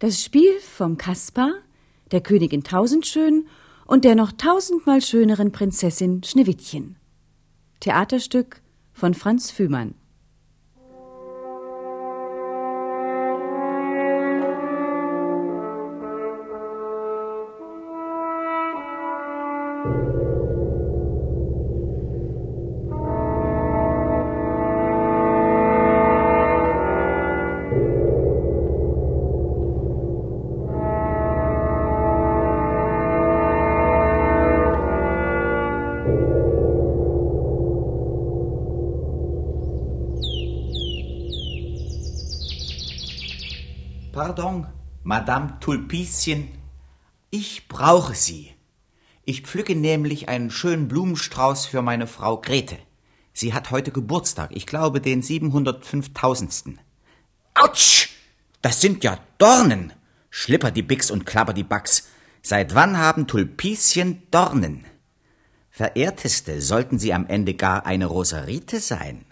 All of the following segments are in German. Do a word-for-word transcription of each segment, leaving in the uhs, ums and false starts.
Das Spiel vom Kaspar, der Königin Tausendschön und der noch tausendmal schöneren Prinzessin Schneewittchen. Theaterstück von Franz Fühmann. Pardon, Madame Tulpischen, ich brauche Sie. Ich pflücke nämlich einen schönen Blumenstrauß für meine Frau Grete. Sie hat heute Geburtstag, ich glaube den siebenhundertfünftausendsten. Autsch! Das sind ja Dornen! Schlipperdiebix und Klapperdiebacks. Seit wann haben Tulpischen Dornen? Verehrteste, sollten Sie am Ende gar eine Rosarite sein?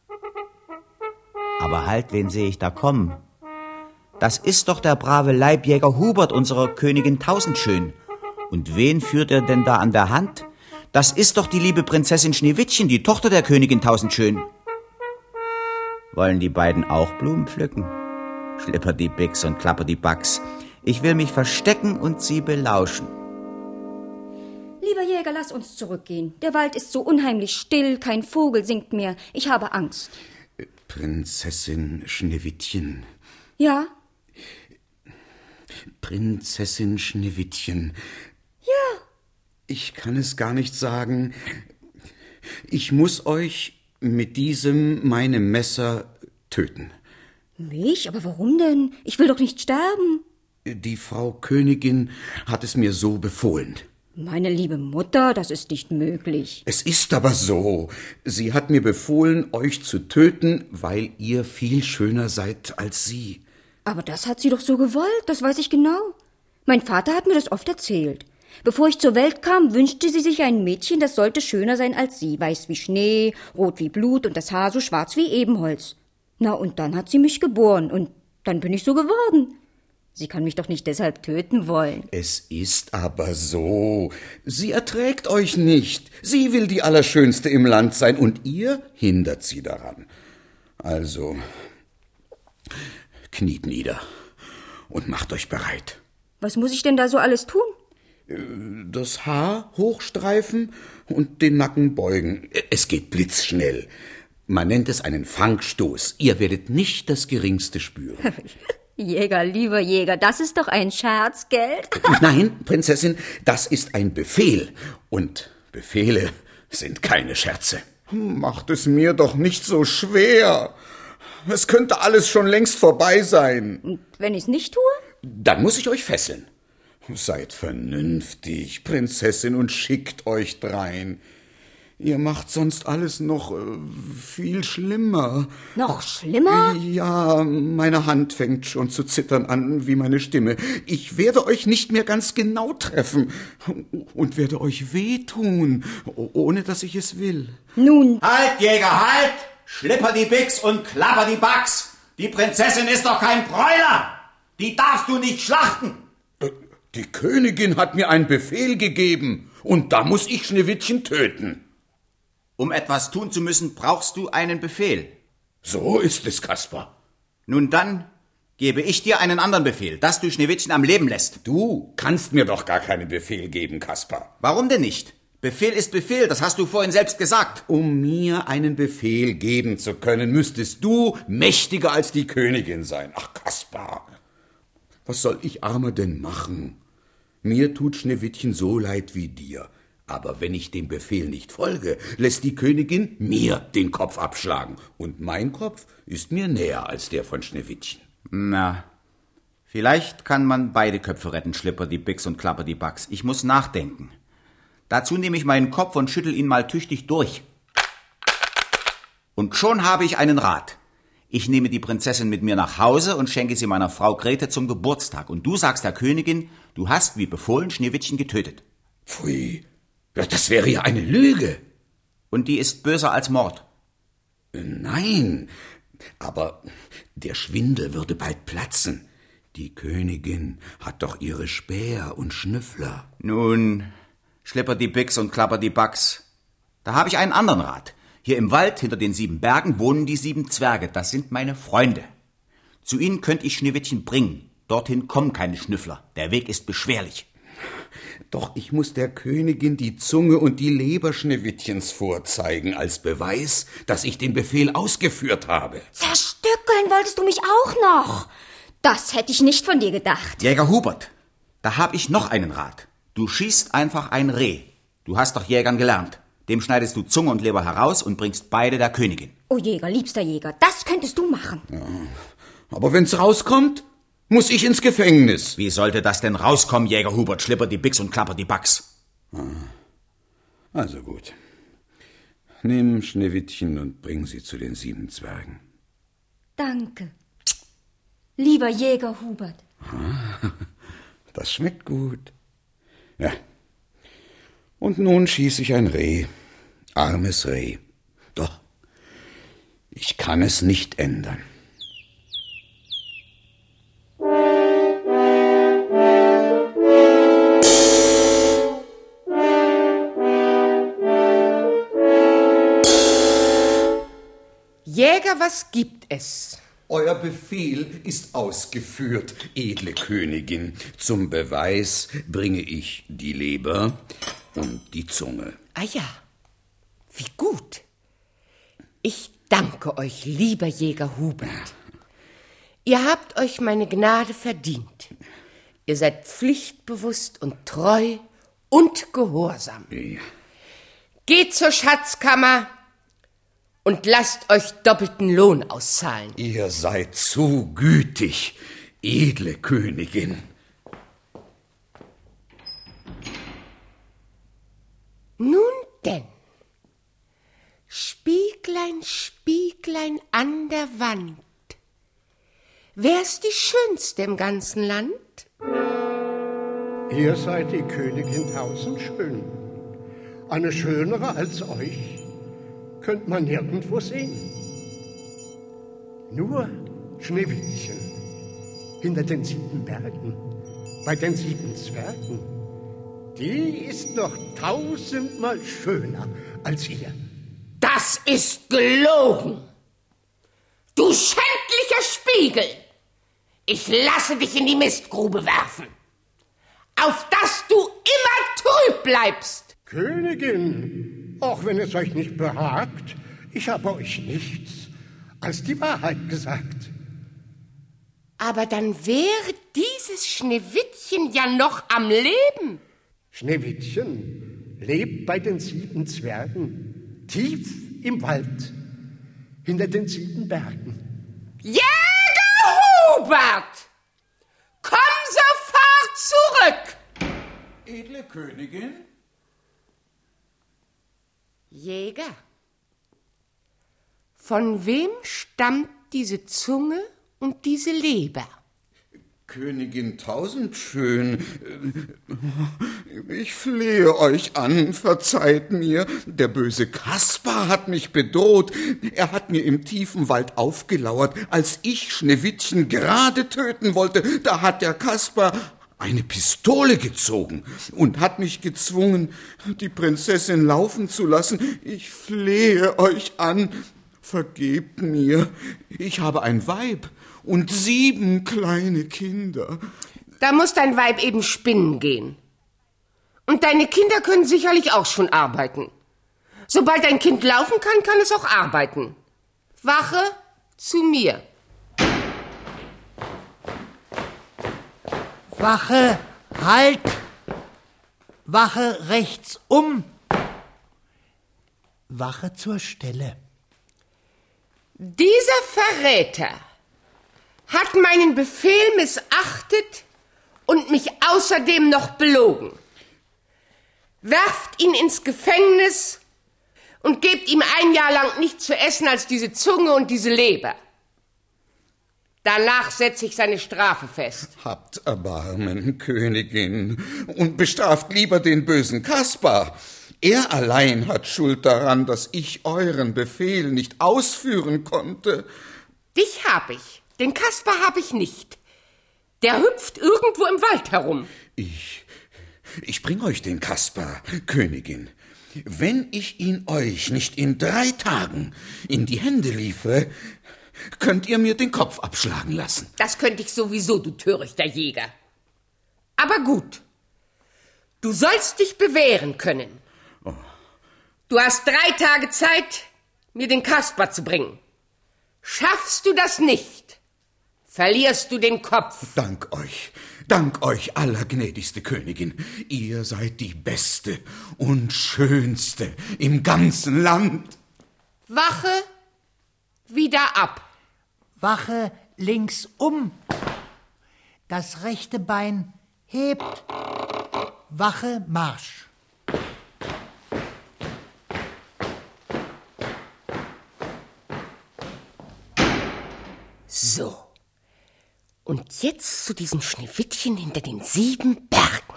Aber halt, wen sehe ich da kommen? Das ist doch der brave Leibjäger Hubert, unserer Königin Tausendschön. Und wen führt er denn da an der Hand? Das ist doch die liebe Prinzessin Schneewittchen, die Tochter der Königin Tausendschön. Wollen die beiden auch Blumen pflücken? Schlipperdiebix und Klapperdiebacks. Ich will mich verstecken und sie belauschen. Lieber Jäger, lass uns zurückgehen. Der Wald ist so unheimlich still, kein Vogel singt mehr. Ich habe Angst. Prinzessin Schneewittchen. Ja? Prinzessin Schneewittchen. Ja. Ich kann es gar nicht sagen. Ich muss euch mit diesem meinem Messer töten. Mich? Aber warum denn? Ich will doch nicht sterben. Die Frau Königin hat es mir so befohlen. Meine liebe Mutter, das ist nicht möglich. Es ist aber so. Sie hat mir befohlen, euch zu töten, weil ihr viel schöner seid als sie. Aber das hat sie doch so gewollt, das weiß ich genau. Mein Vater hat mir das oft erzählt. Bevor ich zur Welt kam, wünschte sie sich ein Mädchen, das sollte schöner sein als sie. Weiß wie Schnee, rot wie Blut und das Haar so schwarz wie Ebenholz. Na, und dann hat sie mich geboren und dann bin ich so geworden. Sie kann mich doch nicht deshalb töten wollen. Es ist aber so. Sie erträgt euch nicht. Sie will die Allerschönste im Land sein und ihr hindert sie daran. Also, kniet nieder und macht euch bereit. Was muss ich denn da so alles tun? Das Haar hochstreifen und den Nacken beugen. Es geht blitzschnell. Man nennt es einen Fangstoß. Ihr werdet nicht das Geringste spüren. Jäger, lieber Jäger, das ist doch ein Scherz, gell? Nein, Prinzessin, das ist ein Befehl. Und Befehle sind keine Scherze. Macht es mir doch nicht so schwer. Es könnte alles schon längst vorbei sein. Und wenn ich's nicht tue? Dann muss ich euch fesseln. Seid vernünftig, Prinzessin, und schickt euch drein. Ihr macht sonst alles noch äh, viel schlimmer. Noch schlimmer? Ja, meine Hand fängt schon zu zittern an, wie meine Stimme. Ich werde euch nicht mehr ganz genau treffen und werde euch wehtun, ohne dass ich es will. Nun. Halt, Jäger, halt! Schlipperdiebix und Klapperdiebacks! Die Prinzessin ist doch kein Bräuler! Die darfst du nicht schlachten! Die Königin hat mir einen Befehl gegeben und da muss ich Schneewittchen töten. Um etwas tun zu müssen, brauchst du einen Befehl. So ist es, Kaspar. Nun dann gebe ich dir einen anderen Befehl, dass du Schneewittchen am Leben lässt. Du kannst mir doch gar keinen Befehl geben, Kaspar. Warum denn nicht? Befehl ist Befehl, das hast du vorhin selbst gesagt. Um mir einen Befehl geben zu können, müsstest du mächtiger als die Königin sein. Ach, Kaspar, was soll ich Armer denn machen? Mir tut Schneewittchen so leid wie dir. Aber wenn ich dem Befehl nicht folge, lässt die Königin mir den Kopf abschlagen. Und mein Kopf ist mir näher als der von Schneewittchen. Na, vielleicht kann man beide Köpfe retten, Schlipperdiebix und Klapperdiebacks. Ich muss nachdenken. Dazu nehme ich meinen Kopf und schüttel ihn mal tüchtig durch. Und schon habe ich einen Rat. Ich nehme die Prinzessin mit mir nach Hause und schenke sie meiner Frau Grete zum Geburtstag. Und du sagst der Königin, du hast, wie befohlen, Schneewittchen getötet. Pfui, das wäre ja eine Lüge. Und die ist böser als Mord. Nein, aber der Schwindel würde bald platzen. Die Königin hat doch ihre Späher und Schnüffler. Nun, schlepper die Bix und klapper die Bax. Da habe ich einen anderen Rat. Hier im Wald, hinter den sieben Bergen, wohnen die sieben Zwerge. Das sind meine Freunde. Zu ihnen könnte ich Schneewittchen bringen. Dorthin kommen keine Schnüffler. Der Weg ist beschwerlich. Doch ich muss der Königin die Zunge und die Leber Schneewittchens vorzeigen, als Beweis, dass ich den Befehl ausgeführt habe. Zerstückeln wolltest du mich auch noch? Das hätte ich nicht von dir gedacht. Jäger Hubert, da hab ich noch einen Rat. Du schießt einfach ein Reh. Du hast doch Jägern gelernt. Dem schneidest du Zunge und Leber heraus und bringst beide der Königin. Oh Jäger, liebster Jäger, das könntest du machen. Ja, aber wenn's rauskommt, muss ich ins Gefängnis. Wie sollte das denn rauskommen, Jäger Hubert? Schlipper die Bix und klapper die Bax. Also gut. Nimm Schneewittchen und bring sie zu den sieben Zwergen. Danke, lieber Jäger Hubert. Das schmeckt gut. Ja. Und nun schieß ich ein Reh. Armes Reh. Doch, ich kann es nicht ändern. Jäger, was gibt es? Euer Befehl ist ausgeführt, edle Königin. Zum Beweis bringe ich die Leber und die Zunge. Ah ja, wie gut. Ich danke euch, lieber Jäger Hubert. Ihr habt euch meine Gnade verdient. Ihr seid pflichtbewusst und treu und gehorsam. Ja. Geht zur Schatzkammer und lasst euch doppelten Lohn auszahlen. Ihr seid zu gütig, edle Königin. Nun denn, Spieglein, Spieglein an der Wand, wer ist die Schönste im ganzen Land? Ihr seid die Königin tausendschön. Eine schönere als euch könnt man nirgendwo sehen. Nur Schneewittchen hinter den sieben Bergen, bei den sieben Zwergen, die ist noch tausendmal schöner als ihr. Das ist gelogen! Du schändlicher Spiegel! Ich lasse dich in die Mistgrube werfen, auf dass du immer trüb bleibst! Königin, auch wenn es euch nicht behagt, ich habe euch nichts als die Wahrheit gesagt. Aber dann wäre dieses Schneewittchen ja noch am Leben. Schneewittchen lebt bei den sieben Zwergen, tief im Wald, hinter den sieben Bergen. Jäger Hubert! Komm sofort zurück! Edle Königin? Jäger, von wem stammt diese Zunge und diese Leber? Königin Tausendschön, ich flehe euch an, verzeiht mir. Der böse Kaspar hat mich bedroht. Er hat mir im tiefen Wald aufgelauert, als ich Schneewittchen gerade töten wollte. Da hat der Kaspar eine Pistole gezogen und hat mich gezwungen, die Prinzessin laufen zu lassen. Ich flehe euch an, vergebt mir. Ich habe ein Weib und sieben kleine Kinder. Da muss dein Weib eben spinnen gehen. Und deine Kinder können sicherlich auch schon arbeiten. Sobald dein Kind laufen kann, kann es auch arbeiten. Wache zu mir. Wache, halt! Wache rechts um! Wache zur Stelle. Dieser Verräter hat meinen Befehl missachtet und mich außerdem noch belogen. Werft ihn ins Gefängnis und gebt ihm ein Jahr lang nichts zu essen als diese Zunge und diese Leber. Danach setze ich seine Strafe fest. Habt Erbarmen, Königin, und bestraft lieber den bösen Kaspar. Er allein hat Schuld daran, dass ich euren Befehl nicht ausführen konnte. Dich hab ich, den Kaspar hab ich nicht. Der hüpft irgendwo im Wald herum. Ich, ich bring euch den Kaspar, Königin. Wenn ich ihn euch nicht in drei Tagen in die Hände liefere, könnt ihr mir den Kopf abschlagen lassen. Das könnte ich sowieso, du törichter Jäger. Aber gut. Du sollst dich bewähren können. Oh. Du hast drei Tage Zeit, mir den Kaspar zu bringen. Schaffst du das nicht, verlierst du den Kopf. Dank euch, dank euch, allergnädigste Königin. Ihr seid die beste und schönste im ganzen Land. Wache wieder ab. Wache links um. Das rechte Bein hebt. Wache Marsch. So. Und jetzt zu diesem Schneewittchen hinter den sieben Bergen.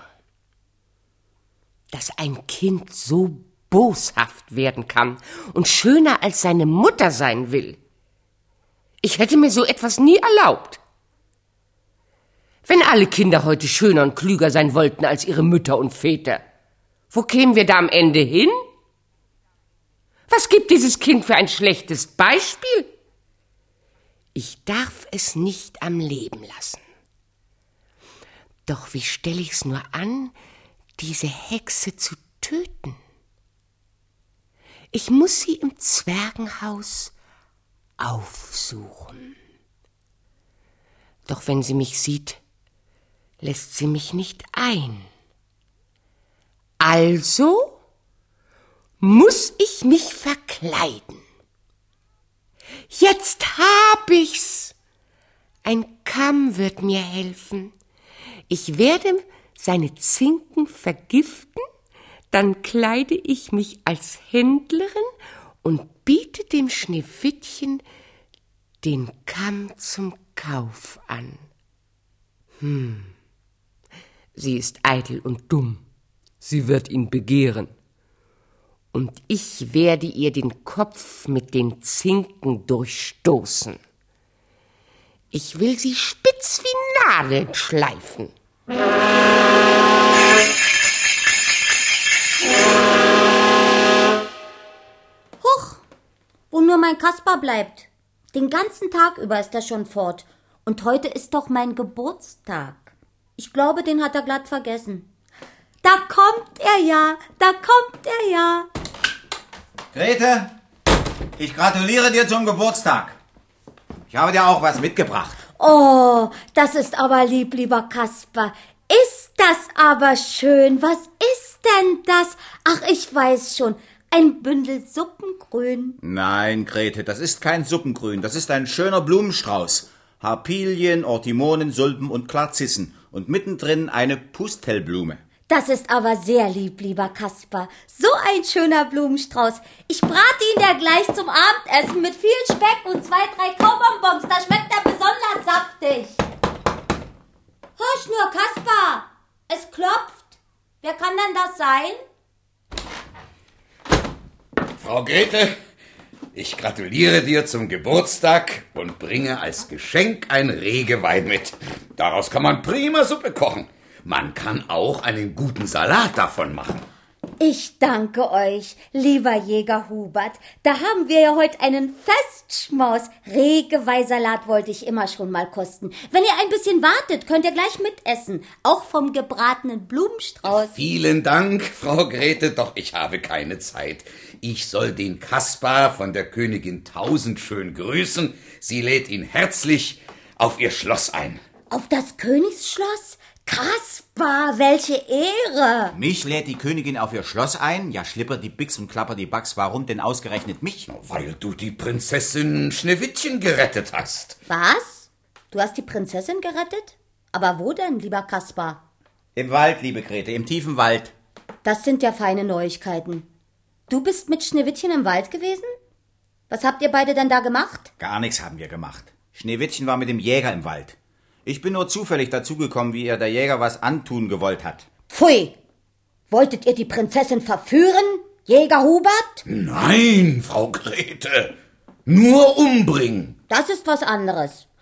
Dass ein Kind so boshaft werden kann und schöner als seine Mutter sein will. Ich hätte mir so etwas nie erlaubt. Wenn alle Kinder heute schöner und klüger sein wollten als ihre Mütter und Väter, wo kämen wir da am Ende hin? Was gibt dieses Kind für ein schlechtes Beispiel? Ich darf es nicht am Leben lassen. Doch wie stelle ich's nur an, diese Hexe zu töten? Ich muss sie im Zwergenhaus aufsuchen. Doch wenn sie mich sieht, lässt sie mich nicht ein. Also muss ich mich verkleiden. Jetzt hab ich's. Ein Kamm wird mir helfen. Ich werde seine Zinken vergiften, dann kleide ich mich als Händlerin und biete dem Schneewittchen den Kamm zum Kauf an. Hm, sie ist eitel und dumm. Sie wird ihn begehren. Und ich werde ihr den Kopf mit den Zinken durchstoßen. Ich will sie spitz wie Nadeln schleifen. Huch, wo nur mein Kaspar bleibt. Den ganzen Tag über ist er schon fort. Und heute ist doch mein Geburtstag. Ich glaube, den hat er glatt vergessen. Da kommt er ja, da kommt er ja. Grete, ich gratuliere dir zum Geburtstag. Ich habe dir auch was mitgebracht. Oh, das ist aber lieb, lieber Kaspar. Ist das aber schön. Was ist denn das? Ach, ich weiß schon. Ein Bündel Suppengrün. Nein, Grete, das ist kein Suppengrün. Das ist ein schöner Blumenstrauß. Harpilien, Ortimonen, Sulpen und Klarzissen. Und mittendrin eine Pustelblume. Das ist aber sehr lieb, lieber Kaspar. So ein schöner Blumenstrauß. Ich brate ihn ja gleich zum Abendessen mit viel Speck und zwei, drei Kaubonbons. Da schmeckt er besonders saftig. Hörst nur, Kaspar. Es klopft. Wer kann denn das sein? Frau Grete, ich gratuliere dir zum Geburtstag und bringe als Geschenk ein Regewein mit. Daraus kann man prima Suppe kochen. Man kann auch einen guten Salat davon machen. Ich danke euch, lieber Jäger Hubert. Da haben wir ja heute einen Festschmaus. Regeweihsalat wollte ich immer schon mal kosten. Wenn ihr ein bisschen wartet, könnt ihr gleich mitessen. Auch vom gebratenen Blumenstrauß. Vielen Dank, Frau Grete, doch ich habe keine Zeit. Ich soll den Kaspar von der Königin Tausendschön grüßen. Sie lädt ihn herzlich auf ihr Schloss ein. Auf das Königsschloss? Kaspar, welche Ehre! Mich lädt die Königin auf ihr Schloss ein? Ja, schlipper die Bix und klapper die Bax. Warum denn ausgerechnet mich? Weil du die Prinzessin Schneewittchen gerettet hast. Was? Du hast die Prinzessin gerettet? Aber wo denn, lieber Kaspar? Im Wald, liebe Grete, im tiefen Wald. Das sind ja feine Neuigkeiten. Du bist mit Schneewittchen im Wald gewesen? Was habt ihr beide denn da gemacht? Gar nichts haben wir gemacht. Schneewittchen war mit dem Jäger im Wald. Ich bin nur zufällig dazugekommen, wie ihr der Jäger was antun gewollt hat. Pfui! Wolltet ihr die Prinzessin verführen, Jäger Hubert? Nein, Frau Grete, nur umbringen. Das ist was anderes.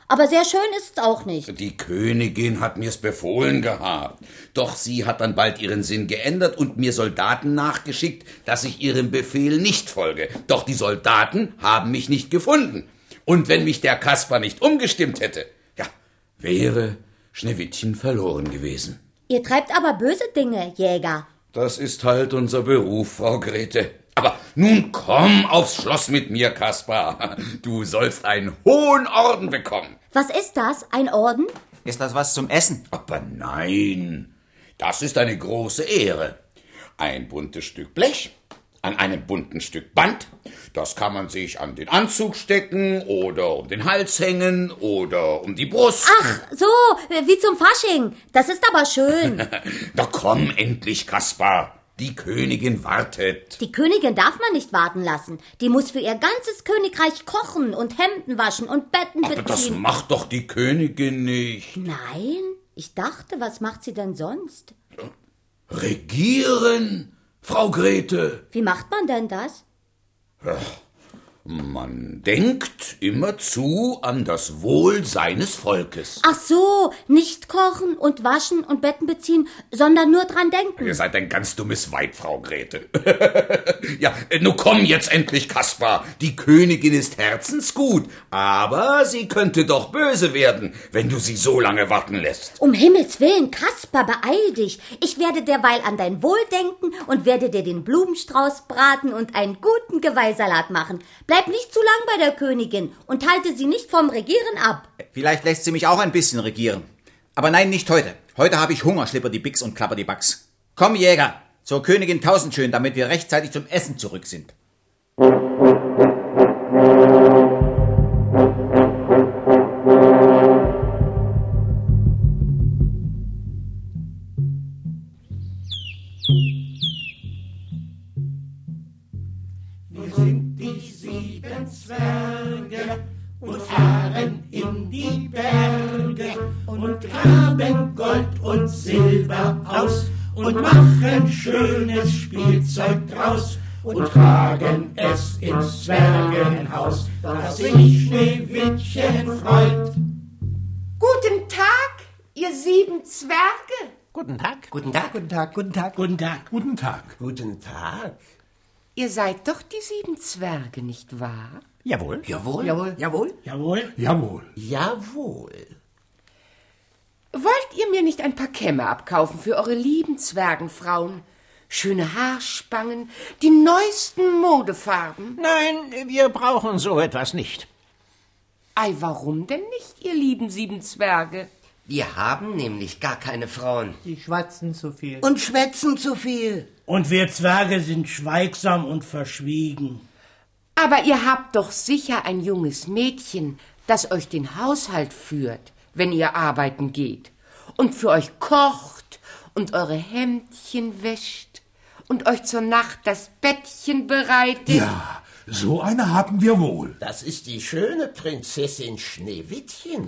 Aber sehr schön ist's auch nicht. Die Königin hat mir's befohlen gehabt. Doch sie hat dann bald ihren Sinn geändert und mir Soldaten nachgeschickt, dass ich ihrem Befehl nicht folge. Doch die Soldaten haben mich nicht gefunden. Und wenn mich der Kaspar nicht umgestimmt hätte, ja, wäre Schneewittchen verloren gewesen. Ihr treibt aber böse Dinge, Jäger. Das ist halt unser Beruf, Frau Grete. Aber nun komm aufs Schloss mit mir, Kaspar. Du sollst einen hohen Orden bekommen. Was ist das? Ein Orden? Ist das was zum Essen? Aber nein, das ist eine große Ehre. Ein buntes Stück Blech an einem bunten Stück Band. Das kann man sich an den Anzug stecken oder um den Hals hängen oder um die Brust. Ach, so, wie zum Fasching. Das ist aber schön. Da komm endlich, Kaspar. Die Königin wartet. Die Königin darf man nicht warten lassen. Die muss für ihr ganzes Königreich kochen und Hemden waschen und Betten beziehen. Aber das macht doch die Königin nicht. Nein, ich dachte, was macht sie denn sonst? Regieren, Frau Grete. Wie macht man denn das? Ja, man denkt immerzu an das Wohl seines Volkes. Ach so, nicht kochen und waschen und Betten beziehen, sondern nur dran denken. Ihr seid ein ganz dummes Weib, Frau Grete. Ja, nun komm jetzt endlich, Kaspar. Die Königin ist herzensgut, aber sie könnte doch böse werden, wenn du sie so lange warten lässt. Um Himmels Willen, Kaspar, beeil dich. Ich werde derweil an dein Wohl denken und werde dir den Blumenstrauß braten und einen guten Geweihsalat machen. Bleib nicht zu lang bei der Königin und halte sie nicht vom Regieren ab. Vielleicht lässt sie mich auch ein bisschen regieren. Aber nein, nicht heute. Heute habe ich Hunger, schlipper die Bix und klapper die Backs. Komm, Jäger, zur Königin Tausendschön, damit wir rechtzeitig zum Essen zurück sind. Und fahren in die Berge und graben Gold und Silber aus und machen schönes Spielzeug draus und tragen es ins Zwergenhaus, dass sich Schneewittchen freut. Guten Tag, ihr sieben Zwerge. Guten Tag. Guten Tag. Guten Tag. Guten Tag. Guten Tag. Guten Tag. Guten Tag. Ihr seid doch die sieben Zwerge, nicht wahr? Jawohl. Jawohl. Jawohl. Jawohl. Jawohl. Jawohl. Jawohl. Wollt ihr mir nicht ein paar Kämme abkaufen für eure lieben Zwergenfrauen? Schöne Haarspangen, die neuesten Modefarben? Nein, wir brauchen so etwas nicht. Ei, warum denn nicht, ihr lieben sieben Zwerge? Wir haben nämlich gar keine Frauen. Die schwatzen zu viel. Und schwätzen zu viel. Und wir Zwerge sind schweigsam und verschwiegen. Aber ihr habt doch sicher ein junges Mädchen, das euch den Haushalt führt, wenn ihr arbeiten geht, und für euch kocht und eure Hemdchen wäscht und euch zur Nacht das Bettchen bereitet. Ja, so eine haben wir wohl. Das ist die schöne Prinzessin Schneewittchen.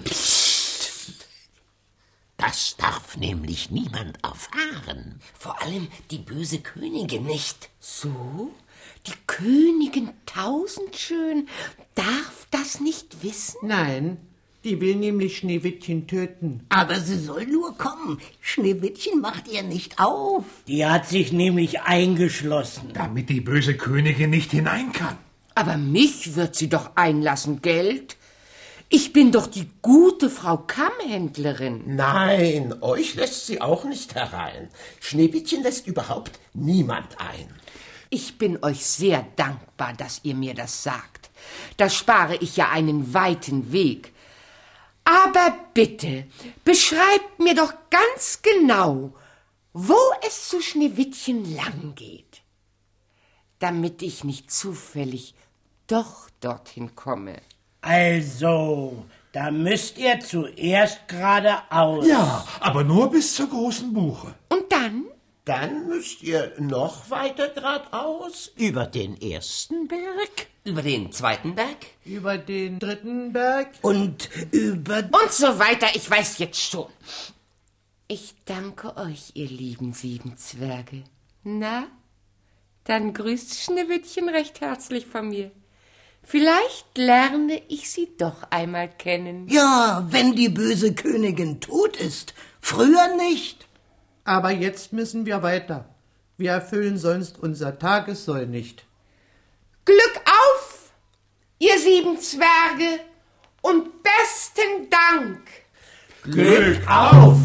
Das darf nämlich niemand erfahren. Vor allem die böse Königin nicht. So? Die Königin Tausendschön darf das nicht wissen? Nein, die will nämlich Schneewittchen töten. Aber sie soll nur kommen. Schneewittchen macht ihr nicht auf. Die hat sich nämlich eingeschlossen. Damit die böse Königin nicht hinein kann. Aber mich wird sie doch einlassen, Geld. Ich bin doch die gute Frau Kammhändlerin. Nein, euch lässt sie auch nicht herein. Schneewittchen lässt überhaupt niemand ein. Ich bin euch sehr dankbar, dass ihr mir das sagt. Da spare ich ja einen weiten Weg. Aber bitte, beschreibt mir doch ganz genau, wo es zu Schneewittchen lang geht, damit ich nicht zufällig doch dorthin komme. Also, da müsst ihr zuerst geradeaus. Ja, aber nur bis zur großen Buche. Und dann? Dann müsst ihr noch weiter geradeaus. Über den ersten Berg? Über den zweiten Berg? Über den dritten Berg? Und über... Und so weiter, ich weiß jetzt schon. Ich danke euch, ihr lieben sieben Zwerge. Na, dann grüßt Schneewittchen recht herzlich von mir. Vielleicht lerne ich sie doch einmal kennen. Ja, wenn die böse Königin tot ist. Früher nicht. Aber jetzt müssen wir weiter. Wir erfüllen sonst unser Tagessoll nicht. Glück auf, ihr sieben Zwerge, und besten Dank. Glück auf!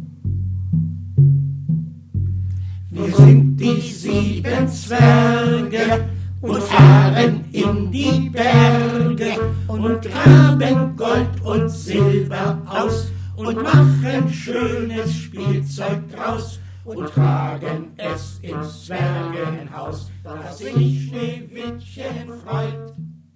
Wir sind die sieben Zwerge und fahren in die Berge und graben Gold und Silber aus und machen schönes Spielzeug draus und tragen es ins Zwergenhaus, dass sich Schneewittchen freut.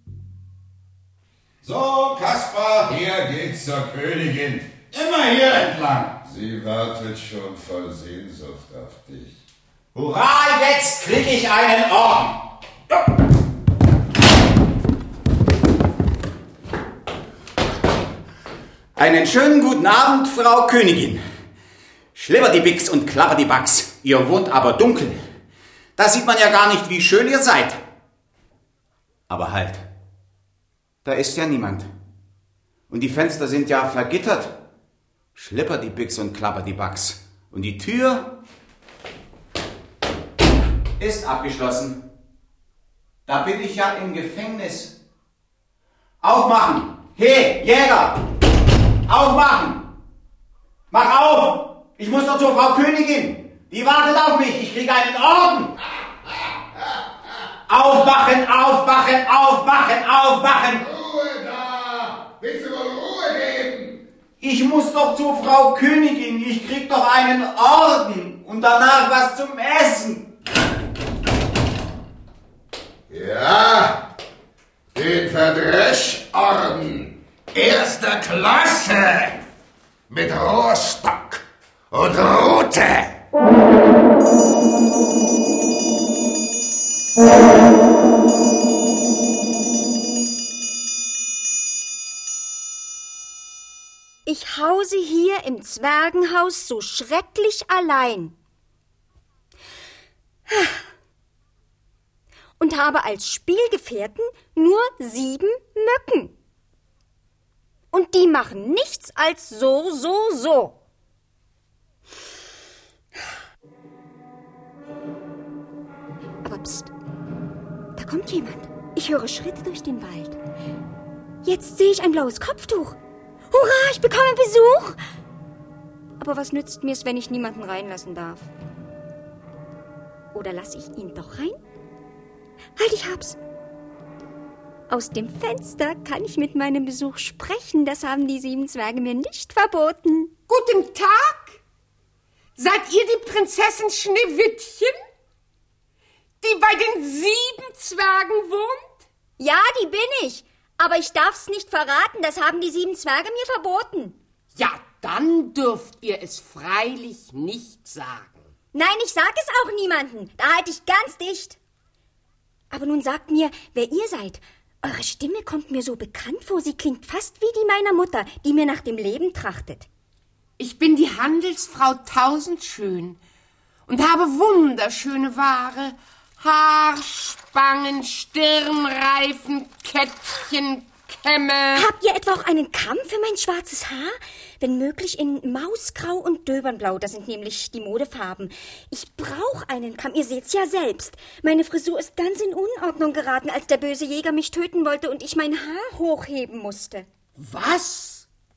So, Kaspar, hier geht's zur Königin. Immer hier entlang. Sie wartet schon voll Sehnsucht auf dich. Hurra, jetzt krieg ich einen Orden. Einen schönen guten Abend, Frau Königin. Schlibberdiebix und Klapperdibax, ihr wohnt aber dunkel. Da sieht man ja gar nicht, wie schön ihr seid. Aber halt, da ist ja niemand. Und die Fenster sind ja vergittert. Schlipperdiebix und Klapperdibax. Und die Tür ist abgeschlossen. Da bin ich ja im Gefängnis. Aufmachen! Hey, Jäger! Aufmachen! Mach auf! Ich muss doch zur Frau Königin! Die wartet auf mich! Ich kriege einen Orden! Aufwachen! Aufwachen! Aufwachen! Aufwachen! Ruhe da! Willst du wohl Ruhe geben? Ich muss doch zur Frau Königin! Ich krieg doch einen Orden! Und danach was zum Essen! Ja, den Verdreschorden erster Klasse mit Rohrstock und Rute. Ich hause hier im Zwergenhaus so schrecklich allein. Und habe als Spielgefährten nur sieben Mücken. Und die machen nichts als so, so, so. Aber pst, da kommt jemand. Ich höre Schritte durch den Wald. Jetzt sehe ich ein blaues Kopftuch. Hurra, ich bekomme Besuch. Aber was nützt mir's, wenn ich niemanden reinlassen darf? Oder lasse ich ihn doch rein? Halt, ich hab's. Aus dem Fenster kann ich mit meinem Besuch sprechen. Das haben die sieben Zwerge mir nicht verboten. Guten Tag. Seid ihr die Prinzessin Schneewittchen, die bei den sieben Zwergen wohnt? Ja, die bin ich. Aber ich darf's nicht verraten. Das haben die sieben Zwerge mir verboten. Ja, dann dürft ihr es freilich nicht sagen. Nein, ich sag es auch niemandem. Da halte ich ganz dicht. Aber nun sagt mir, wer ihr seid. Eure Stimme kommt mir so bekannt vor. Sie klingt fast wie die meiner Mutter, die mir nach dem Leben trachtet. Ich bin die Handelsfrau Tausendschön und habe wunderschöne Ware. Haarspangen, Stirnreifen, Kettchen, Kämme. Habt ihr etwa auch einen Kamm für mein schwarzes Haar? Wenn möglich in Mausgrau und Döbernblau, das sind nämlich die Modefarben. Ich brauche einen Kamm, ihr seht's ja selbst. Meine Frisur ist ganz in Unordnung geraten, als der böse Jäger mich töten wollte und ich mein Haar hochheben musste. Was?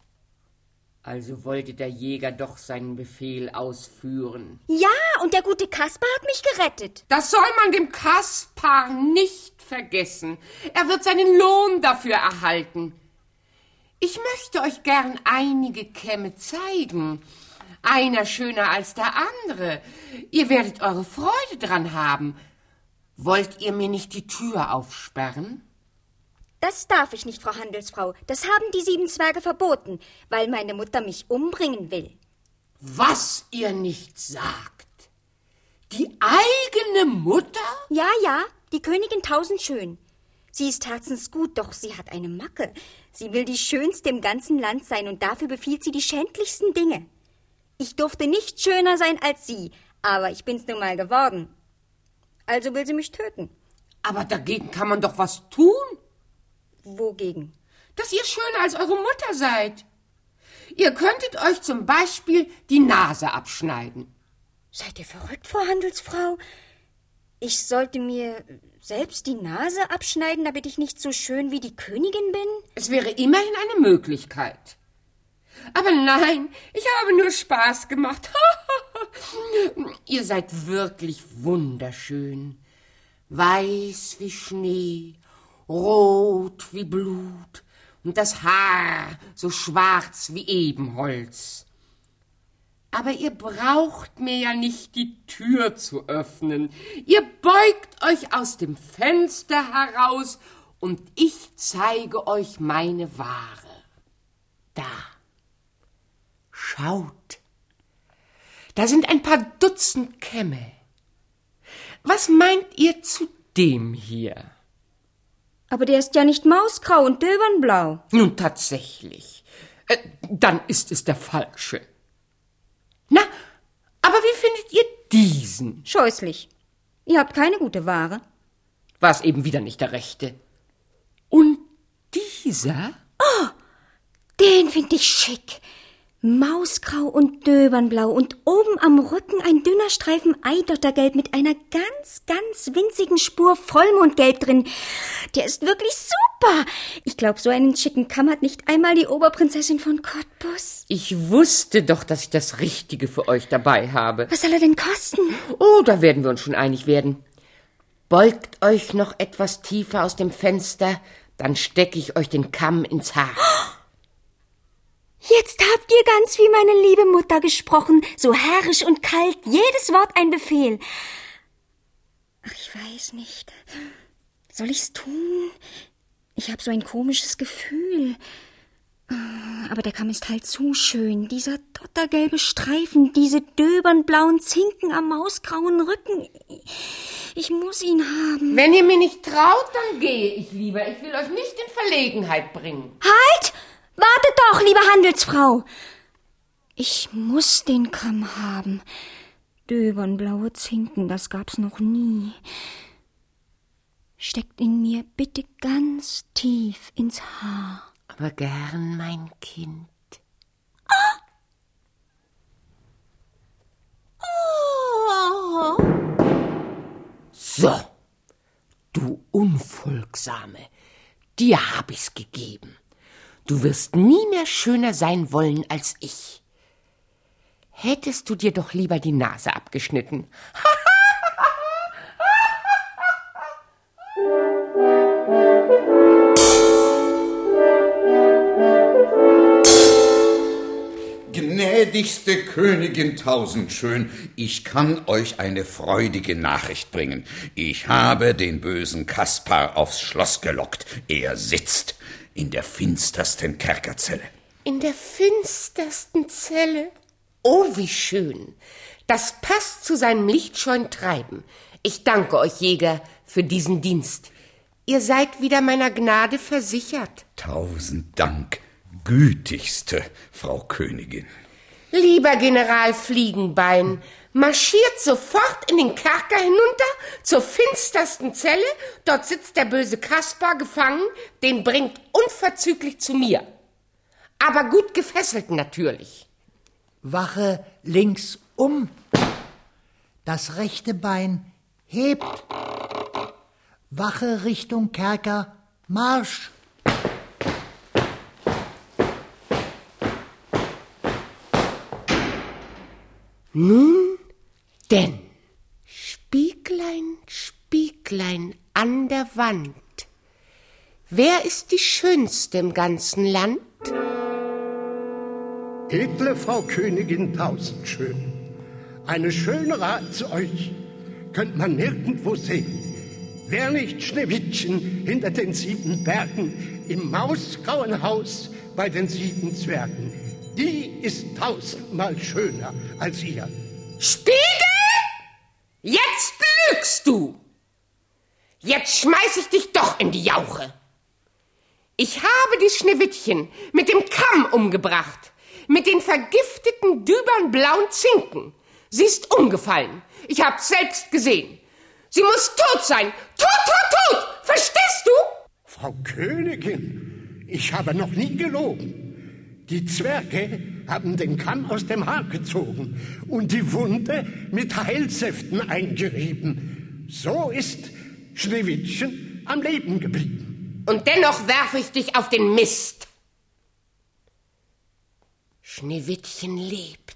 Also wollte der Jäger doch seinen Befehl ausführen. Ja, und der gute Kaspar hat mich gerettet. Das soll man dem Kaspar nicht vergessen. Er wird seinen Lohn dafür erhalten. Ich möchte euch gern einige Kämme zeigen. Einer schöner als der andere. Ihr werdet eure Freude dran haben. Wollt ihr mir nicht die Tür aufsperren? Das darf ich nicht, Frau Handelsfrau. Das haben die sieben Zwerge verboten, weil meine Mutter mich umbringen will. Was ihr nicht sagt? Die eigene Mutter? Ja, ja, die Königin Tausendschön. Sie ist herzensgut, doch sie hat eine Macke. Sie will die Schönste im ganzen Land sein und dafür befiehlt sie die schändlichsten Dinge. Ich durfte nicht schöner sein als sie, aber ich bin's nun mal geworden. Also will sie mich töten. Aber dagegen kann man doch was tun. Wogegen? Dass ihr schöner als eure Mutter seid. Ihr könntet euch zum Beispiel die Nase abschneiden. Seid ihr verrückt, Frau Handelsfrau? Ich sollte mir selbst die Nase abschneiden, damit ich nicht so schön wie die Königin bin? Es wäre immerhin eine Möglichkeit. Aber nein, ich habe nur Spaß gemacht. Ihr seid wirklich wunderschön. Weiß wie Schnee, rot wie Blut und das Haar so schwarz wie Ebenholz. Aber ihr braucht mir ja nicht die Tür zu öffnen. Ihr beugt euch aus dem Fenster heraus und ich zeige euch meine Ware. Da. Schaut. Da sind ein paar Dutzend Kämme. Was meint ihr zu dem hier? Aber der ist ja nicht mausgrau und silbernblau. Nun tatsächlich. Äh, dann ist es der falsche. Na, aber wie findet ihr diesen? Scheußlich. Ihr habt keine gute Ware. War es eben wieder nicht der rechte. Und dieser? Oh, den finde ich schick. Mausgrau und döbernblau und oben am Rücken ein dünner Streifen Eidottergelb mit einer ganz, ganz winzigen Spur Vollmondgelb drin. Der ist wirklich super. Ich glaube, so einen schicken Kamm hat nicht einmal die Oberprinzessin von Cottbus. Ich wusste doch, dass ich das Richtige für euch dabei habe. Was soll er denn kosten? Oh, da werden wir uns schon einig werden. Beugt euch noch etwas tiefer aus dem Fenster, dann stecke ich euch den Kamm ins Haar. Jetzt habt ihr ganz wie meine liebe Mutter gesprochen, so herrisch und kalt, jedes Wort ein Befehl. Ach, ich weiß nicht. Soll ich's tun? Ich habe so ein komisches Gefühl. Aber der Kamm ist halt zu schön. Dieser dottergelbe Streifen, diese döbernblauen Zinken am mausgrauen Rücken. Ich muss ihn haben. Wenn ihr mir nicht traut, dann gehe ich lieber. Ich will euch nicht in Verlegenheit bringen. Halt! Wartet doch, liebe Handelsfrau. Ich muss den Kamm haben. Döbernblaue Zinken, das gab's noch nie. Steckt ihn mir bitte ganz tief ins Haar. Aber gern, mein Kind. Ah! Oh. So, du Unfolgsame, dir hab ich's gegeben. Du wirst nie mehr schöner sein wollen als ich. Hättest du dir doch lieber die Nase abgeschnitten. Gnädigste Königin Tausendschön, ich kann euch eine freudige Nachricht bringen. Ich habe den bösen Kaspar aufs Schloss gelockt. Er sitzt in der finstersten Kerkerzelle. In der finstersten Zelle? Oh, wie schön. Das passt zu seinem lichtscheuen Treiben. Ich danke euch, Jäger, für diesen Dienst. Ihr seid wieder meiner Gnade versichert. Tausend Dank, gütigste Frau Königin. Lieber General Fliegenbein, marschiert sofort in den Kerker hinunter zur finstersten Zelle. Dort sitzt der böse Kaspar gefangen, den bringt unverzüglich zu mir. Aber gut gefesselt natürlich. Wache links um. Das rechte Bein hebt. Wache Richtung Kerker, Marsch. Nun denn, Spieglein, Spieglein an der Wand, wer ist die Schönste im ganzen Land? Edle Frau Königin Tausendschön, eine schönere als euch könnt man nirgendwo sehen. Wer nicht Schneewittchen hinter den sieben Bergen im mausgrauen Haus bei den sieben Zwergen, die ist tausendmal schöner als ihr. Spiegel! Jetzt lügst du! Jetzt schmeiß ich dich doch in die Jauche. Ich habe die Schneewittchen mit dem Kamm umgebracht, mit den vergifteten dübernblauen Zinken. Sie ist umgefallen. Ich hab's selbst gesehen. Sie muss tot sein. Tot, tot, tot! Verstehst du? Frau Königin, ich habe noch nie gelogen. Die Zwerge haben den Kamm aus dem Haar gezogen und die Wunde mit Heilsäften eingerieben. So ist Schneewittchen am Leben geblieben. Und dennoch werfe ich dich auf den Mist. Schneewittchen lebt.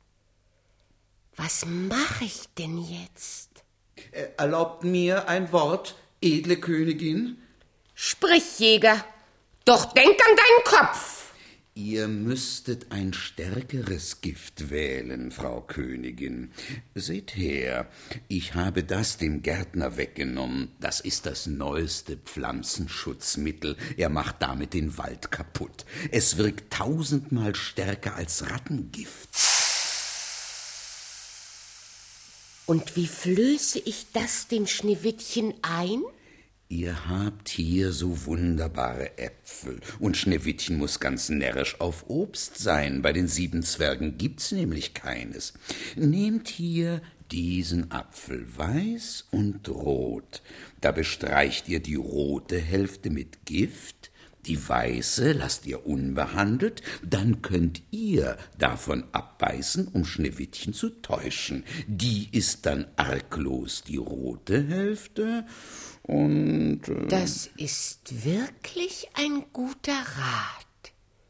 Was mache ich denn jetzt? Erlaubt mir ein Wort, edle Königin? Sprich, Jäger, doch denk an deinen Kopf. Ihr müsstet ein stärkeres Gift wählen, Frau Königin. Seht her, ich habe das dem Gärtner weggenommen. Das ist das neueste Pflanzenschutzmittel. Er macht damit den Wald kaputt. Es wirkt tausendmal stärker als Rattengift. Und wie flöße ich das dem Schneewittchen ein? Ihr habt hier so wunderbare Äpfel, und Schneewittchen muss ganz närrisch auf Obst sein. Bei den sieben Zwergen gibt's nämlich keines. Nehmt hier diesen Apfel, weiß und rot. Da bestreicht ihr die rote Hälfte mit Gift, die weiße lasst ihr unbehandelt, dann könnt ihr davon abbeißen, um Schneewittchen zu täuschen. Die ist dann arglos die rote Hälfte. Und äh das ist wirklich ein guter Rat.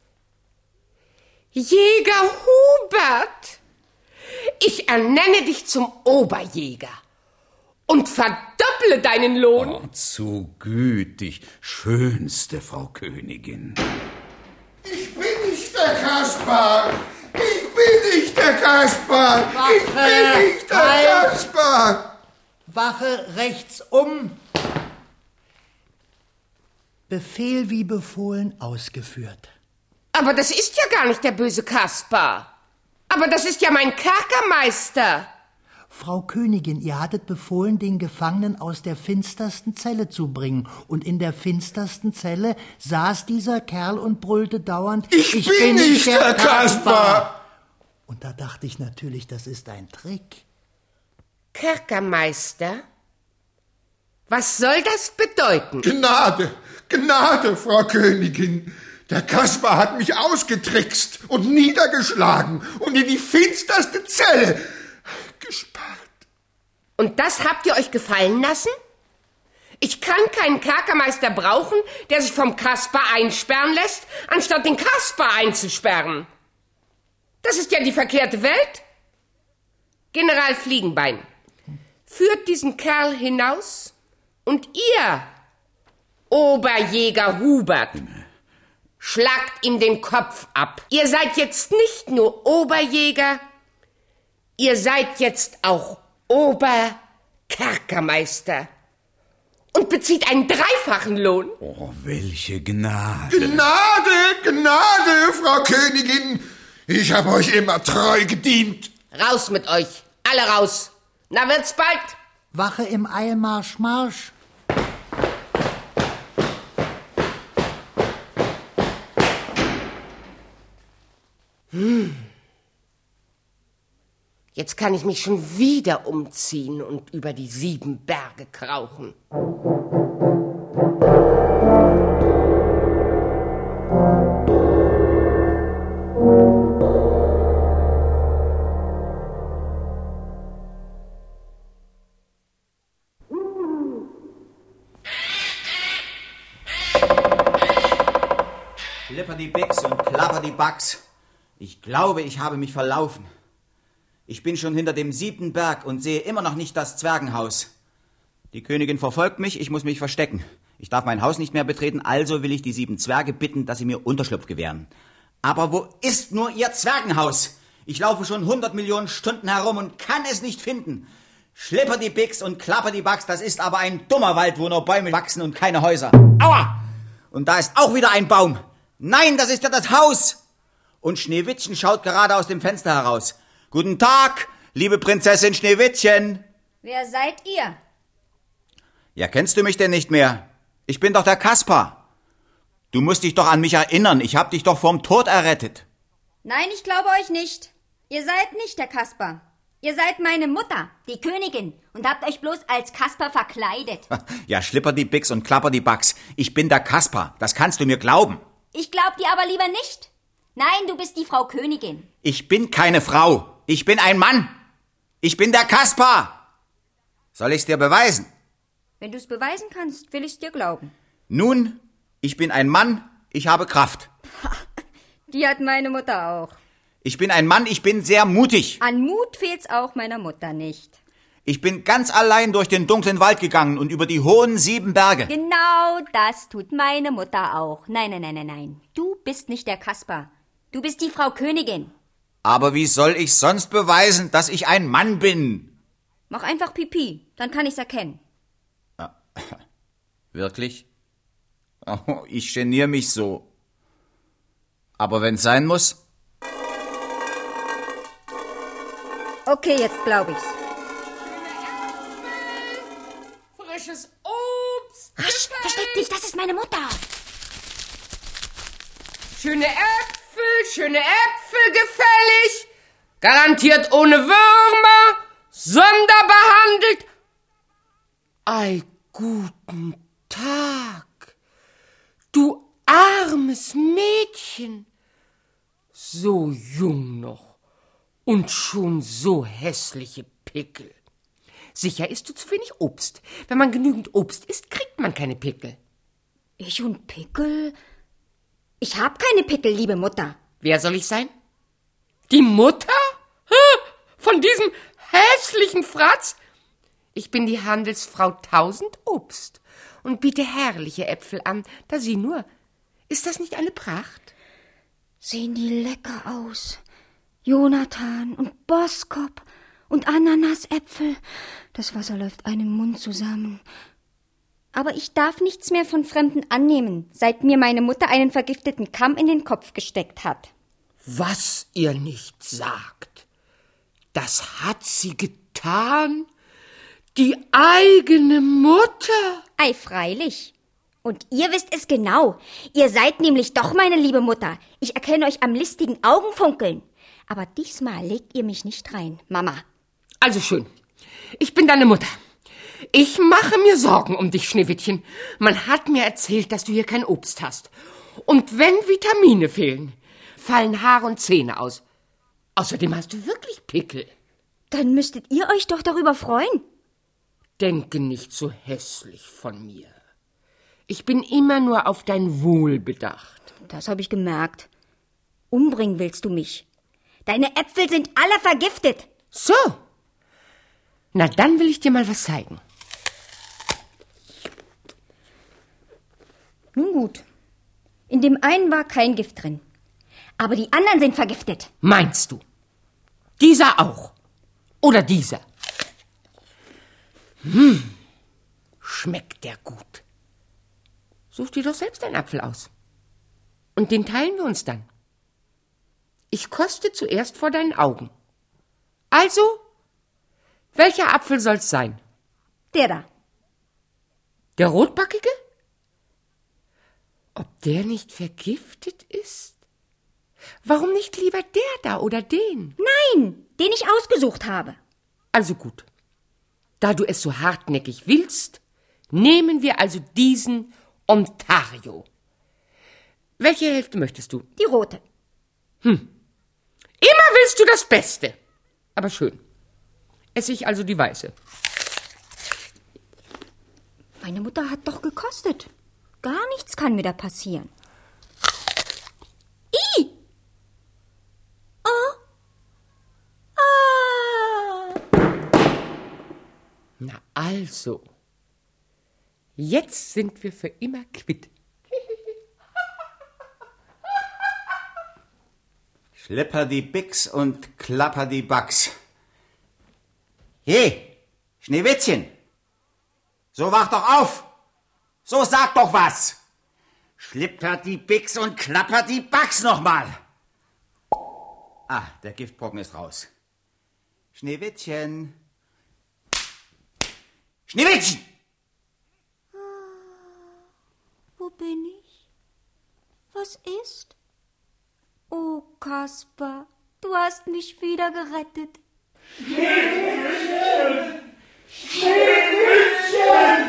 Jäger Hubert, ich ernenne dich zum Oberjäger und verdopple deinen Lohn. Oh, zu gütig, schönste Frau Königin. Ich bin nicht der Kaspar. Ich bin nicht der Kaspar. Wache, ich bin nicht der halt. Kaspar. Wache rechts um. Befehl wie befohlen ausgeführt. Aber das ist ja gar nicht der böse Kaspar. Aber das ist ja mein Kerkermeister. Frau Königin, ihr hattet befohlen, den Gefangenen aus der finstersten Zelle zu bringen. Und in der finstersten Zelle saß dieser Kerl und brüllte dauernd, Ich, ich bin, bin nicht der, der Kaspar. Und da dachte ich natürlich, das ist ein Trick. Kerkermeister? Was soll das bedeuten? Gnade, Gnade, Frau Königin. Der Kaspar hat mich ausgetrickst und niedergeschlagen und in die finsterste Zelle gesperrt. Und das habt ihr euch gefallen lassen? Ich kann keinen Kerkermeister brauchen, der sich vom Kaspar einsperren lässt, anstatt den Kaspar einzusperren. Das ist ja die verkehrte Welt. General Fliegenbein, führt diesen Kerl hinaus und ihr, Oberjäger Hubert, schlagt ihm den Kopf ab. Ihr seid jetzt nicht nur Oberjäger, ihr seid jetzt auch Oberkerkermeister und bezieht einen dreifachen Lohn. Oh, welche Gnade. Gnade, Gnade, Frau Königin. Ich habe euch immer treu gedient. Raus mit euch, alle raus. Na, wird's bald. Wache im Eilmarsch, Marsch. Hm. Jetzt kann ich mich schon wieder umziehen und über die sieben Berge krauchen. Schlipperdi-Bix und Klapperdi-Bax. Ich glaube, ich habe mich verlaufen. Ich bin schon hinter dem siebten Berg und sehe immer noch nicht das Zwergenhaus. Die Königin verfolgt mich, ich muss mich verstecken. Ich darf mein Haus nicht mehr betreten, also will ich die sieben Zwerge bitten, dass sie mir Unterschlupf gewähren. Aber wo ist nur ihr Zwergenhaus? Ich laufe schon hundert Millionen Stunden herum und kann es nicht finden. Schlipperdi-Bix und Klapperdi-Bax, das ist aber ein dummer Wald, wo nur Bäume wachsen und keine Häuser. Aua! Und da ist auch wieder ein Baum. Nein, das ist ja das Haus. Und Schneewittchen schaut gerade aus dem Fenster heraus. Guten Tag, liebe Prinzessin Schneewittchen. Wer seid ihr? Ja, kennst du mich denn nicht mehr? Ich bin doch der Kaspar. Du musst dich doch an mich erinnern. Ich hab dich doch vom Tod errettet. Nein, ich glaube euch nicht. Ihr seid nicht der Kaspar. Ihr seid meine Mutter, die Königin, und habt euch bloß als Kasper verkleidet. Ja, Schlipperdi-Bix und Klapperdi-Bax. Ich bin der Kasper, das kannst du mir glauben. Ich glaub dir aber lieber nicht. Nein, du bist die Frau Königin. Ich bin keine Frau, ich bin ein Mann. Ich bin der Kasper. Soll ich's dir beweisen? Wenn du's beweisen kannst, will ich's dir glauben. Nun, ich bin ein Mann, ich habe Kraft. Die hat meine Mutter auch. Ich bin ein Mann, ich bin sehr mutig. An Mut fehlt's auch meiner Mutter nicht. Ich bin ganz allein durch den dunklen Wald gegangen und über die hohen sieben Berge. Genau das tut meine Mutter auch. Nein, nein, nein, nein, nein. Du bist nicht der Kasper. Du bist die Frau Königin. Aber wie soll ich sonst beweisen, dass ich ein Mann bin? Mach einfach Pipi, dann kann ich's erkennen. Wirklich? Oh, ich geniere mich so. Aber wenn's sein muss... Okay, jetzt glaub ich's. Frisches Obst. Rasch, versteck dich, das ist meine Mutter. Schöne Äpfel, schöne Äpfel gefällig. Garantiert ohne Würmer. Sonderbehandelt. Ei, guten Tag. Du armes Mädchen. So jung noch. Und schon so hässliche Pickel. Sicher isst du zu wenig Obst. Wenn man genügend Obst isst, kriegt man keine Pickel. Ich und Pickel? Ich hab keine Pickel, liebe Mutter. Wer soll ich sein? Die Mutter? Von diesem hässlichen Fratz? Ich bin die Handelsfrau Tausend Obst und biete herrliche Äpfel an. Da sieh nur. Ist das nicht eine Pracht? Sehen die lecker aus. Jonathan und Boskop und Ananasäpfel. Das Wasser läuft einem im Mund zusammen. Aber ich darf nichts mehr von Fremden annehmen, seit mir meine Mutter einen vergifteten Kamm in den Kopf gesteckt hat. Was ihr nicht sagt, das hat sie getan? Die eigene Mutter? Ei, freilich. Und ihr wisst es genau. Ihr seid nämlich doch meine liebe Mutter. Ich erkenne euch am listigen Augenfunkeln. Aber diesmal legt ihr mich nicht rein, Mama. Also schön. Ich bin deine Mutter. Ich mache mir Sorgen um dich, Schneewittchen. Man hat mir erzählt, dass du hier kein Obst hast. Und wenn Vitamine fehlen, fallen Haare und Zähne aus. Außerdem hast du wirklich Pickel. Dann müsstet ihr euch doch darüber freuen. Denke nicht so hässlich von mir. Ich bin immer nur auf dein Wohl bedacht. Das habe ich gemerkt. Umbringen willst du mich. Deine Äpfel sind alle vergiftet. So. Na, dann will ich dir mal was zeigen. Nun gut. In dem einen war kein Gift drin. Aber die anderen sind vergiftet. Meinst du? Dieser auch. Oder dieser. Hm. Schmeckt der gut. Such dir doch selbst einen Apfel aus. Und den teilen wir uns dann. Ich koste zuerst vor deinen Augen. Also, welcher Apfel soll's sein? Der da. Der rotbackige? Ob der nicht vergiftet ist? Warum nicht lieber der da oder den? Nein, den ich ausgesucht habe. Also gut. Da du es so hartnäckig willst, nehmen wir also diesen Ontario. Welche Hälfte möchtest du? Die rote. Hm. Immer willst du das Beste. Aber schön. Esse ich also die weiße. Meine Mutter hat doch gekostet. Gar nichts kann mir da passieren. I! Oh! Ah! Na also. Jetzt sind wir für immer quitt. Schlipperdi-Bix und Klapperdi-Bax. Hey, Schneewittchen! So wach doch auf! So sag doch was! Schlipperdi-Bix und Klapperdi-Bax nochmal! Ah, der Giftbrocken ist raus. Schneewittchen! Schneewittchen! Wo bin ich? Was ist? Oh, Kasper, du hast mich wieder gerettet. Schneewittchen! Schneewittchen!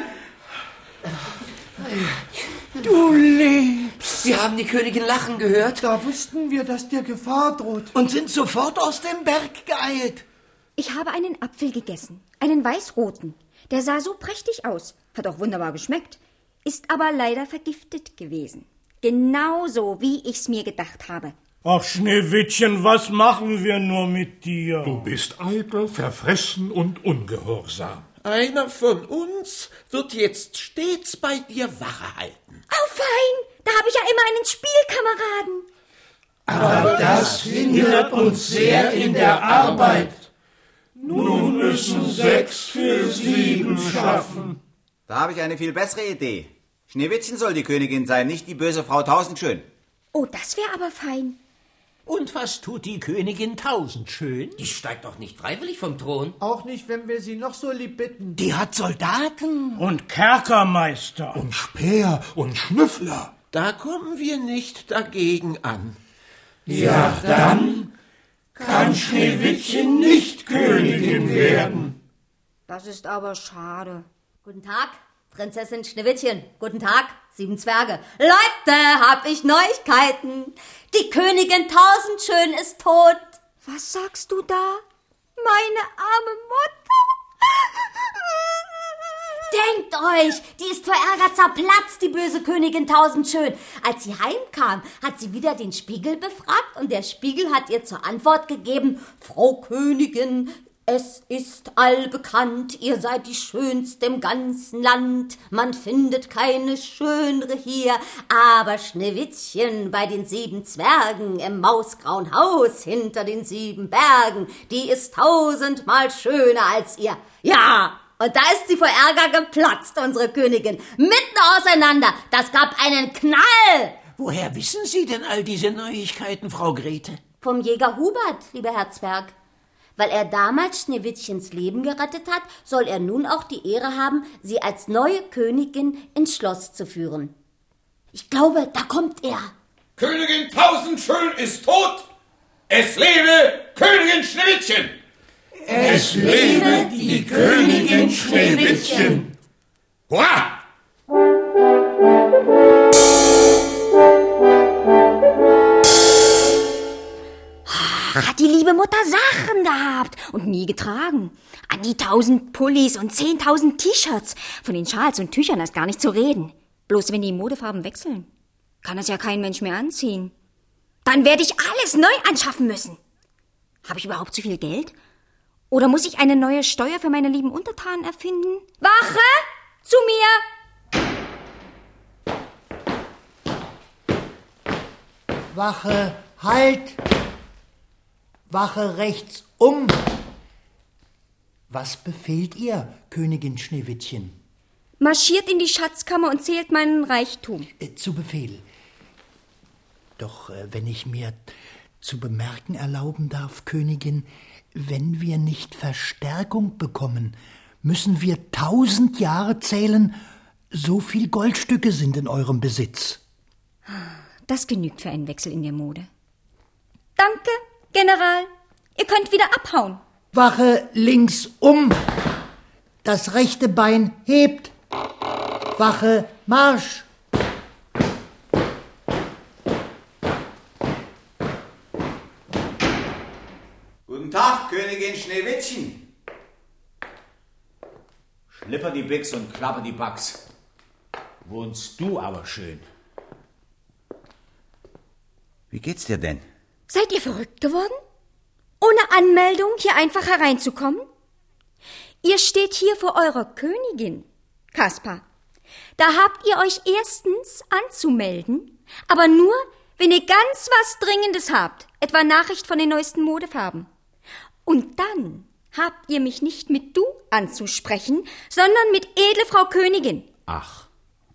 Du lebst! Wir haben die Königin lachen gehört. Da wussten wir, dass dir Gefahr droht. Und sind sofort aus dem Berg geeilt. Ich habe einen Apfel gegessen, einen weißroten. Der sah so prächtig aus, hat auch wunderbar geschmeckt, ist aber leider vergiftet gewesen. Genauso, wie ich's mir gedacht habe. Ach, Schneewittchen, was machen wir nur mit dir? Du bist eitel, verfressen und ungehorsam. Einer von uns wird jetzt stets bei dir Wache halten. Oh, fein! Da habe ich ja immer einen Spielkameraden. Aber das hindert uns sehr in der Arbeit. Nun müssen sechs für sieben schaffen. Da habe ich eine viel bessere Idee. Schneewittchen soll die Königin sein, nicht die böse Frau Tausendschön. Oh, das wäre aber fein. Und was tut die Königin Tausendschön? Die steigt doch nicht freiwillig vom Thron. Auch nicht, wenn wir sie noch so lieb bitten. Die hat Soldaten. Und Kerkermeister. Und Späher und Schnüffler. Da kommen wir nicht dagegen an. Ja, dann kann Schneewittchen nicht Königin werden. Das ist aber schade. Guten Tag, Prinzessin Schneewittchen. Guten Tag, sieben Zwerge. Leute, hab ich Neuigkeiten. Die Königin Tausendschön ist tot. Was sagst du da? Meine arme Mutter. Denkt euch, die ist vor Ärger zerplatzt, die böse Königin Tausendschön. Als sie heimkam, hat sie wieder den Spiegel befragt und der Spiegel hat ihr zur Antwort gegeben: Frau Königin, es ist allbekannt, ihr seid die Schönste im ganzen Land. Man findet keine schönere hier, aber Schneewittchen bei den sieben Zwergen im mausgrauen Haus hinter den sieben Bergen, die ist tausendmal schöner als ihr. Ja, und da ist sie vor Ärger geplatzt, unsere Königin. Mitten auseinander, das gab einen Knall. Woher wissen Sie denn all diese Neuigkeiten, Frau Grete? Vom Jäger Hubert, lieber Herr Zwerg. Weil er damals Schneewittchens Leben gerettet hat, soll er nun auch die Ehre haben, sie als neue Königin ins Schloss zu führen. Ich glaube, da kommt er. Königin Tausendschön ist tot! Es lebe Königin Schneewittchen! Es lebe die Königin Schneewittchen! Hurra! Hat die liebe Mutter Sachen gehabt und nie getragen. An die tausend Pullis und zehntausend T-Shirts. Von den Schals und Tüchern ist gar nicht zu reden. Bloß wenn die Modefarben wechseln, kann das ja kein Mensch mehr anziehen. Dann werde ich alles neu anschaffen müssen. Habe ich überhaupt zu viel Geld? Oder muss ich eine neue Steuer für meine lieben Untertanen erfinden? Wache! Zu mir! Wache, halt! Wache rechts um! Was befehlt ihr, Königin Schneewittchen? Marschiert in die Schatzkammer und zählt meinen Reichtum. Äh, zu Befehl. Doch äh, wenn ich mir zu bemerken erlauben darf, Königin, wenn wir nicht Verstärkung bekommen, müssen wir tausend Jahre zählen, so viel Goldstücke sind in eurem Besitz. Das genügt für einen Wechsel in der Mode. Danke, General. Ihr könnt wieder abhauen. Wache links um. Das rechte Bein hebt. Wache Marsch. Guten Tag, Königin Schneewittchen. Schlipper die Bix und klapper die Bax. Wohnst du aber schön. Wie geht's dir denn? Seid ihr verrückt geworden? Ohne Anmeldung hier einfach hereinzukommen? Ihr steht hier vor eurer Königin, Kaspar. Da habt ihr euch erstens anzumelden, aber nur, wenn ihr ganz was Dringendes habt, etwa Nachricht von den neuesten Modefarben. Und dann habt ihr mich nicht mit du anzusprechen, sondern mit edle Frau Königin. Ach,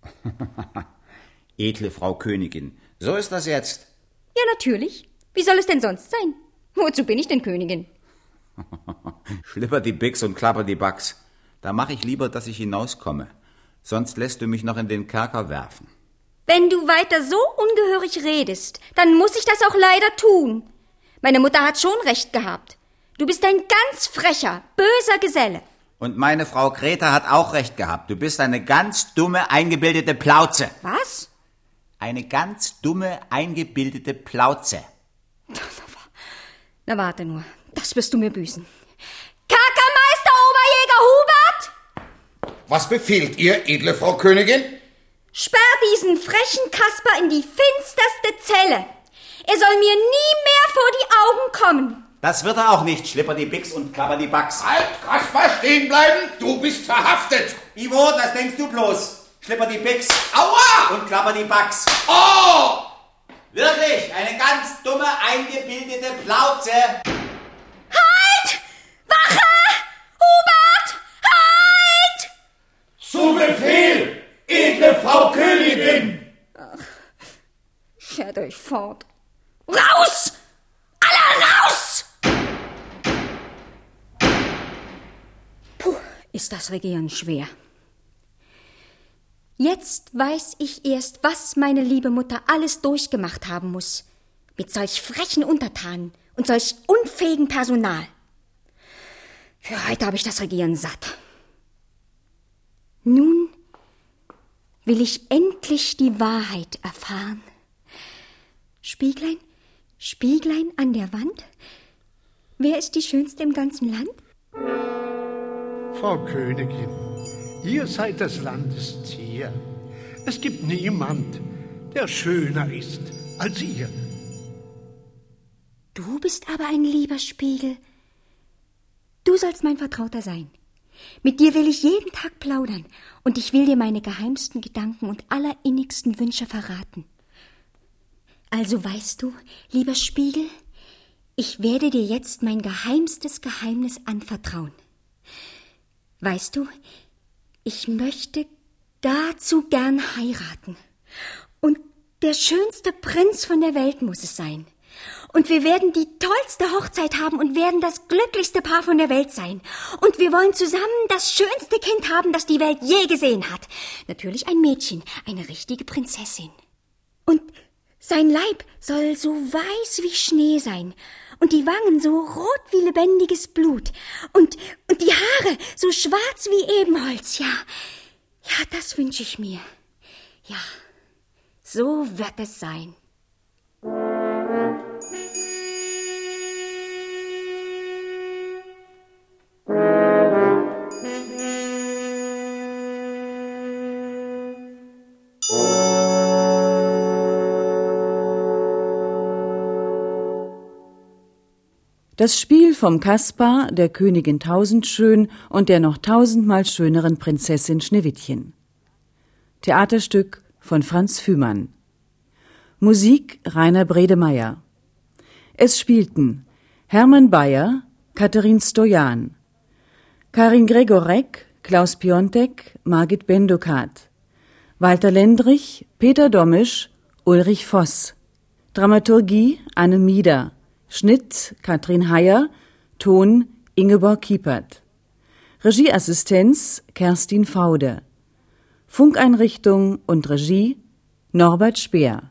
edle Frau Königin, so ist das jetzt? Ja, natürlich. Wie soll es denn sonst sein? Wozu bin ich denn Königin? Schlipper die Bix und klapper die Bax. Da mach ich lieber, dass ich hinauskomme. Sonst lässt du mich noch in den Kerker werfen. Wenn du weiter so ungehörig redest, dann muss ich das auch leider tun. Meine Mutter hat schon recht gehabt. Du bist ein ganz frecher, böser Geselle. Und meine Frau Grete hat auch recht gehabt. Du bist eine ganz dumme, eingebildete Plauze. Was? Eine ganz dumme, eingebildete Plauze. Na warte nur, das wirst du mir büßen. Kerkermeister Oberjäger Hubert! Was befiehlt ihr, edle Frau Königin? Sperr diesen frechen Kasper in die finsterste Zelle. Er soll mir nie mehr vor die Augen kommen. Das wird er auch nicht, Schlipperdi-Bix und Klapperdi-Bax. Halt, Kasper, stehen bleiben! Du bist verhaftet! Ivo, das denkst du bloß. Schlipperdi-Bix. Aua! Und Klapperdi-Bax. Oh! Wirklich, eine ganz dumme, eingebildete Plauze. Halt! Wache! Hubert! Halt! Zu Befehl, edle Frau Königin! Ach, schert euch fort. Raus! Alle raus! Puh, ist das Regieren schwer. Jetzt weiß ich erst, was meine liebe Mutter alles durchgemacht haben muss. Mit solch frechen Untertanen und solch unfähigem Personal. Für heute habe ich das Regieren satt. Nun will ich endlich die Wahrheit erfahren. Spieglein, Spieglein an der Wand, wer ist die Schönste im ganzen Land? Frau Königin, ihr seid des Landes Zier. Es gibt niemand, der schöner ist als ihr. Du bist aber ein lieber Spiegel. Du sollst mein Vertrauter sein. Mit dir will ich jeden Tag plaudern und ich will dir meine geheimsten Gedanken und allerinnigsten Wünsche verraten. Also weißt du, lieber Spiegel, ich werde dir jetzt mein geheimstes Geheimnis anvertrauen. Weißt du, ich möchte gar zu gern heiraten. Und der schönste Prinz von der Welt muss es sein. Und wir werden die tollste Hochzeit haben und werden das glücklichste Paar von der Welt sein. Und wir wollen zusammen das schönste Kind haben, das die Welt je gesehen hat. Natürlich ein Mädchen, eine richtige Prinzessin. Und sein Leib soll so weiß wie Schnee sein und die Wangen so rot wie lebendiges Blut und, und die Haare so schwarz wie Ebenholz. Ja, ja, das wünsche ich mir. Ja, so wird es sein. Das Spiel vom Kaspar, der Königin Tausendschön und der noch tausendmal schöneren Prinzessin Schneewittchen. Theaterstück von Franz Fühmann. Musik Rainer Bredemeier. Es spielten Hermann Bayer, Katharin Stojan, Karin Gregorek, Klaus Piontek, Margit Bendokat, Walter Lendrich, Peter Domisch, Ulrich Voss. Dramaturgie Anne Mieder. Schnitt Katrin Heyer, Ton Ingeborg Kiepert. Regieassistenz Kerstin Faude. Funkeinrichtung und Regie Norbert Speer.